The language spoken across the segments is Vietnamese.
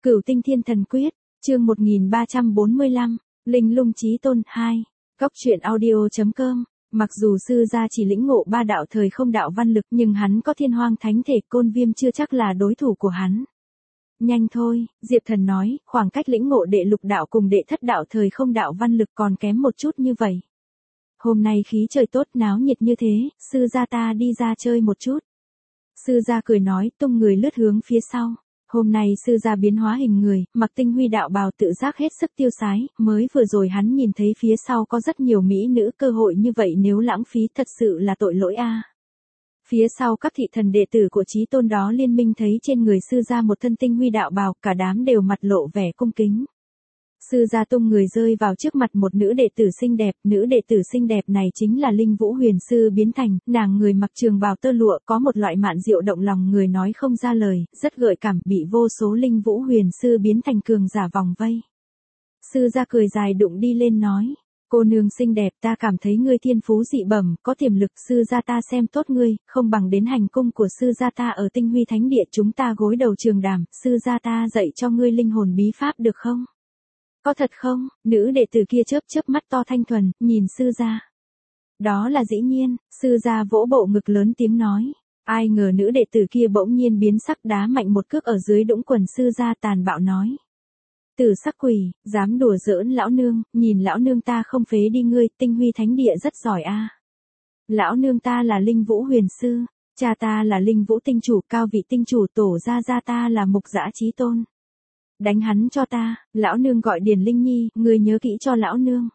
Cửu Tinh Thiên Thần Quyết, chương 1345, Linh Lung Chí Tôn 2. Góc truyện audio.com. Mặc dù sư gia chỉ lĩnh ngộ ba đạo thời không đạo văn lực, nhưng hắn có Thiên Hoang Thánh Thể, Côn Viêm chưa chắc là đối thủ của hắn. Nhanh thôi, Diệp Thần nói, khoảng cách lĩnh ngộ đệ lục đạo cùng đệ thất đạo thời không đạo văn lực còn kém một chút như vậy. Hôm nay khí trời tốt náo nhiệt như thế, sư gia ta đi ra chơi một chút. Sư gia cười nói, tung người lướt hướng phía sau. Hôm nay sư gia biến hóa hình người, mặc tinh huy đạo bào tự giác hết sức tiêu sái, mới vừa rồi hắn nhìn thấy phía sau có rất nhiều mỹ nữ, cơ hội như vậy nếu lãng phí thật sự là tội lỗi a. Phía sau các thị thần đệ tử của Chí Tôn đó liên minh thấy trên người sư gia một thân tinh huy đạo bào, cả đám đều mặt lộ vẻ cung kính. Sư gia tung người rơi vào trước mặt một nữ đệ tử xinh đẹp, nữ đệ tử xinh đẹp này chính là Linh Vũ Huyền Sư biến thành, nàng người mặc trường bào tơ lụa, có một loại mạn diệu động lòng người nói không ra lời, rất gợi cảm, bị vô số Linh Vũ Huyền Sư biến thành cường giả vòng vây. Sư gia cười dài đụng đi lên nói, cô nương xinh đẹp, ta cảm thấy ngươi thiên phú dị bẩm, có tiềm lực, sư gia ta xem tốt ngươi, không bằng đến hành cung của sư gia ta ở Tinh Huy Thánh Địa, chúng ta gối đầu trường đàm, sư gia ta dạy cho ngươi linh hồn bí pháp được không? Có thật không? Nữ đệ tử kia chớp chớp mắt to thanh thuần, nhìn sư gia. Đó là dĩ nhiên, sư gia vỗ bộ ngực lớn tiếng nói. Ai ngờ nữ đệ tử kia bỗng nhiên biến sắc, đá mạnh một cước ở dưới đũng quần sư gia, tàn bạo nói. Tử sắc quỷ, dám đùa giỡn lão nương, nhìn lão nương ta không phế đi ngươi, Tinh Huy Thánh Địa rất giỏi a. Lão nương ta là Linh Vũ Huyền Sư, cha ta là Linh Vũ Tinh Chủ, cao vị tinh chủ, tổ gia ta là Mục Dã Chí Tôn. Đánh hắn cho ta, lão nương gọi Điền Linh Nhi, ngươi nhớ kỹ cho lão nương.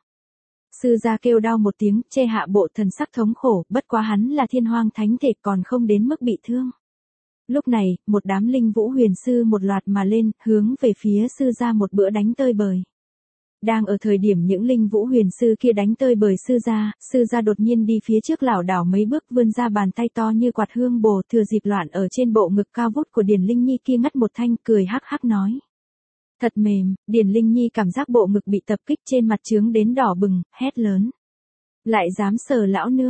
Sư gia kêu đau một tiếng, che hạ bộ thần sắc thống khổ, bất quá hắn là Thiên Hoang Thánh Thể, còn không đến mức bị thương. Lúc này, một đám Linh Vũ Huyền Sư một loạt mà lên, hướng về phía sư gia một bữa đánh tơi bời. Đang ở thời điểm những Linh Vũ Huyền Sư kia đánh tơi bời sư gia đột nhiên đi phía trước lảo đảo mấy bước, vươn ra bàn tay to như quạt hương bồ, thừa dịp loạn ở trên bộ ngực cao vút của Điền Linh Nhi kia ngắt một thanh, cười hắc hắc nói. Thật mềm, Điền Linh Nhi cảm giác bộ ngực bị tập kích, trên mặt trướng đến đỏ bừng, hét lớn. Lại dám sờ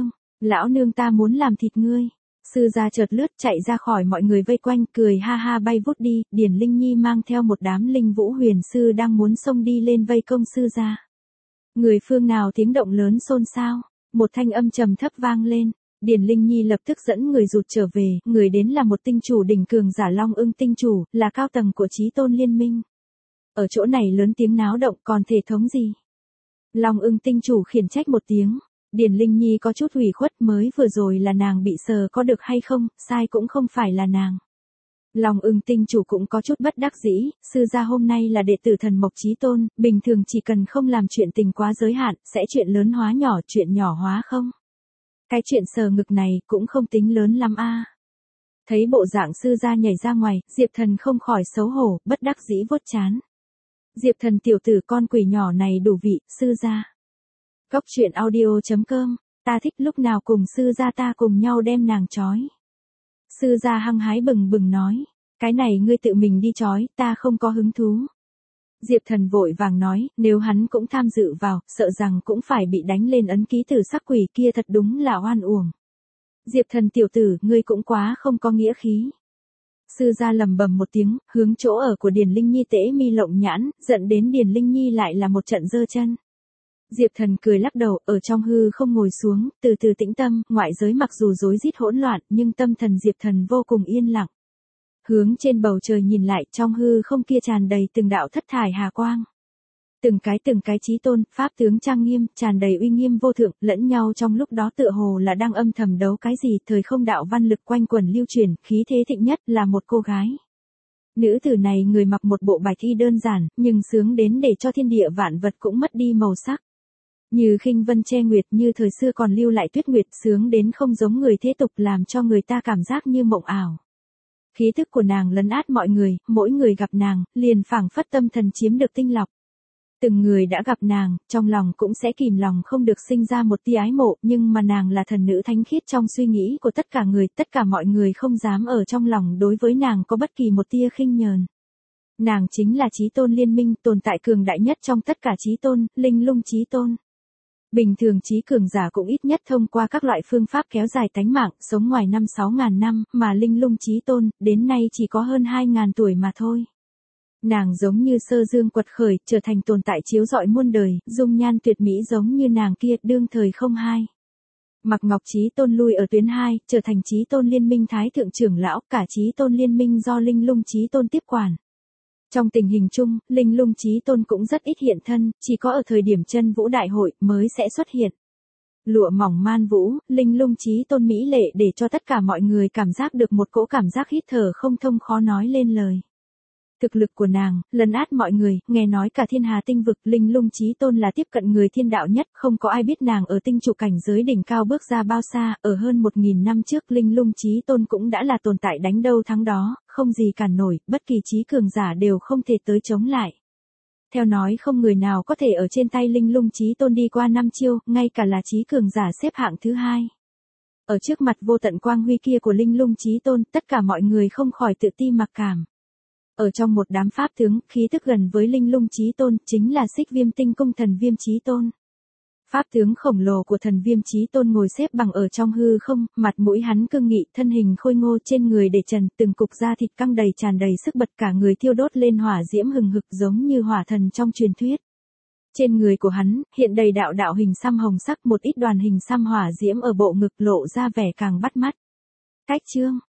lão nương ta muốn làm thịt ngươi. Sư gia chợt lướt chạy ra khỏi mọi người vây quanh, cười ha ha bay vút đi, Điền Linh Nhi mang theo một đám Linh Vũ Huyền Sư đang muốn xông đi lên vây công sư gia. Người phương nào tiếng động lớn xôn xao, một thanh âm trầm thấp vang lên, Điền Linh Nhi lập tức dẫn người rụt trở về, người đến là một tinh chủ đỉnh cường giả Long Ưng Tinh Chủ, là cao tầng của Chí Tôn Liên minh. Ở chỗ này lớn tiếng náo động, còn thể thống gì? Long Ưng Tinh Chủ khiển trách một tiếng. Điền Linh Nhi có chút ủy khuất, mới vừa rồi là nàng bị sờ có được hay không, sai cũng không phải là nàng. Long Ưng Tinh Chủ cũng có chút bất đắc dĩ, sư gia hôm nay là đệ tử thần Mộc Chí Tôn, bình thường chỉ cần không làm chuyện tình quá giới hạn, sẽ chuyện lớn hóa nhỏ, chuyện nhỏ hóa không. Cái chuyện sờ ngực này cũng không tính lớn lắm a. Thấy bộ dạng sư gia nhảy ra ngoài, Diệp Thần không khỏi xấu hổ, bất đắc dĩ vuốt trán. Diệp Thần tiểu tử con quỷ nhỏ này đủ vị, sư gia. Góc truyện audio.com, ta thích lúc nào cùng sư gia ta cùng nhau đem nàng trói. Sư gia hăng hái bừng bừng nói, cái này ngươi tự mình đi trói, ta không có hứng thú. Diệp Thần vội vàng nói, nếu hắn cũng tham dự vào, sợ rằng cũng phải bị đánh lên ấn ký tử sắc quỷ kia, thật đúng là oan uổng. Diệp Thần tiểu tử, ngươi cũng quá không có nghĩa khí. Sư gia lầm bầm một tiếng, hướng chỗ ở của Điền Linh Nhi tễ mi lộng nhãn, giận đến Điền Linh Nhi lại là một trận giơ chân. Diệp Thần cười lắc đầu, ở trong hư không ngồi xuống, từ từ tĩnh tâm, ngoại giới mặc dù rối rít hỗn loạn, nhưng tâm thần Diệp Thần vô cùng yên lặng. Hướng trên bầu trời nhìn lại, trong hư không kia tràn đầy từng đạo thất thải hà quang. Từng cái Chí Tôn, pháp tướng trang nghiêm, tràn đầy uy nghiêm vô thượng, lẫn nhau trong lúc đó tựa hồ là đang âm thầm đấu cái gì, thời không đạo văn lực quanh quẩn lưu truyền, khí thế thịnh nhất là một cô gái. Nữ tử này người mặc một bộ bạch y đơn giản, nhưng sướng đến để cho thiên địa vạn vật cũng mất đi màu sắc. Như khinh vân che nguyệt, như thời xưa còn lưu lại tuyết nguyệt, sướng đến không giống người thế tục, làm cho người ta cảm giác như mộng ảo. Khí thức của nàng lấn át mọi người, mỗi người gặp nàng, liền phảng phất tâm thần chiếm được tinh lọc. Từng người đã gặp nàng, trong lòng cũng sẽ kìm lòng không được sinh ra một tia ái mộ, nhưng mà nàng là thần nữ thánh khiết trong suy nghĩ của tất cả người, tất cả mọi người không dám ở trong lòng đối với nàng có bất kỳ một tia khinh nhờn. Nàng chính là Chí Tôn Liên minh, tồn tại cường đại nhất trong tất cả Chí Tôn, Linh Lung Chí Tôn. Bình thường trí cường giả cũng ít nhất thông qua các loại phương pháp kéo dài tánh mạng, sống ngoài 5-6 ngàn năm, mà Linh Lung Chí Tôn, đến nay chỉ có hơn 2.000 tuổi mà thôi. Nàng giống như sơ dương quật khởi, trở thành tồn tại chiếu rọi muôn đời, dung nhan tuyệt mỹ giống như nàng kia, đương thời không hai. Mạc Ngọc Chí Tôn lui ở tuyến 2, trở thành Chí Tôn Liên minh Thái Thượng trưởng lão, cả Chí Tôn Liên minh do Linh Lung Chí Tôn tiếp quản. Trong tình hình chung, Linh Lung Chí Tôn cũng rất ít hiện thân, chỉ có ở thời điểm chân vũ đại hội mới sẽ xuất hiện. Lụa mỏng man vũ, Linh Lung Chí Tôn mỹ lệ để cho tất cả mọi người cảm giác được một cỗ cảm giác hít thở không thông khó nói lên lời. Thực lực của nàng, lấn át mọi người, nghe nói cả thiên hà tinh vực, Linh Lung Chí Tôn là tiếp cận người thiên đạo nhất, không có ai biết nàng ở tinh trụ cảnh giới đỉnh cao bước ra bao xa, ở hơn 1000 năm trước Linh Lung Chí Tôn cũng đã là tồn tại đánh đâu thắng đó, không gì cản nổi, bất kỳ chí cường giả đều không thể tới chống lại. Theo nói không người nào có thể ở trên tay Linh Lung Chí Tôn đi qua 5 chiêu, ngay cả là chí cường giả xếp hạng thứ 2. Ở trước mặt vô tận quang huy kia của Linh Lung Chí Tôn, tất cả mọi người không khỏi tự ti mặc cảm. Ở trong một đám pháp tướng, khí tức gần với Linh Lung Chí Tôn, chính là Xích Viêm Tinh Cung Thần Viêm Chí Tôn. Pháp tướng khổng lồ của Thần Viêm Chí Tôn ngồi xếp bằng ở trong hư không, mặt mũi hắn cương nghị, thân hình khôi ngô, trên người để trần, từng cục da thịt căng đầy tràn đầy sức bật, cả người thiêu đốt lên hỏa diễm hừng hực giống như hỏa thần trong truyền thuyết. Trên người của hắn, hiện đầy đạo đạo hình xăm hồng sắc, một ít đoàn hình xăm hỏa diễm ở bộ ngực lộ ra vẻ càng bắt mắt. Cách chương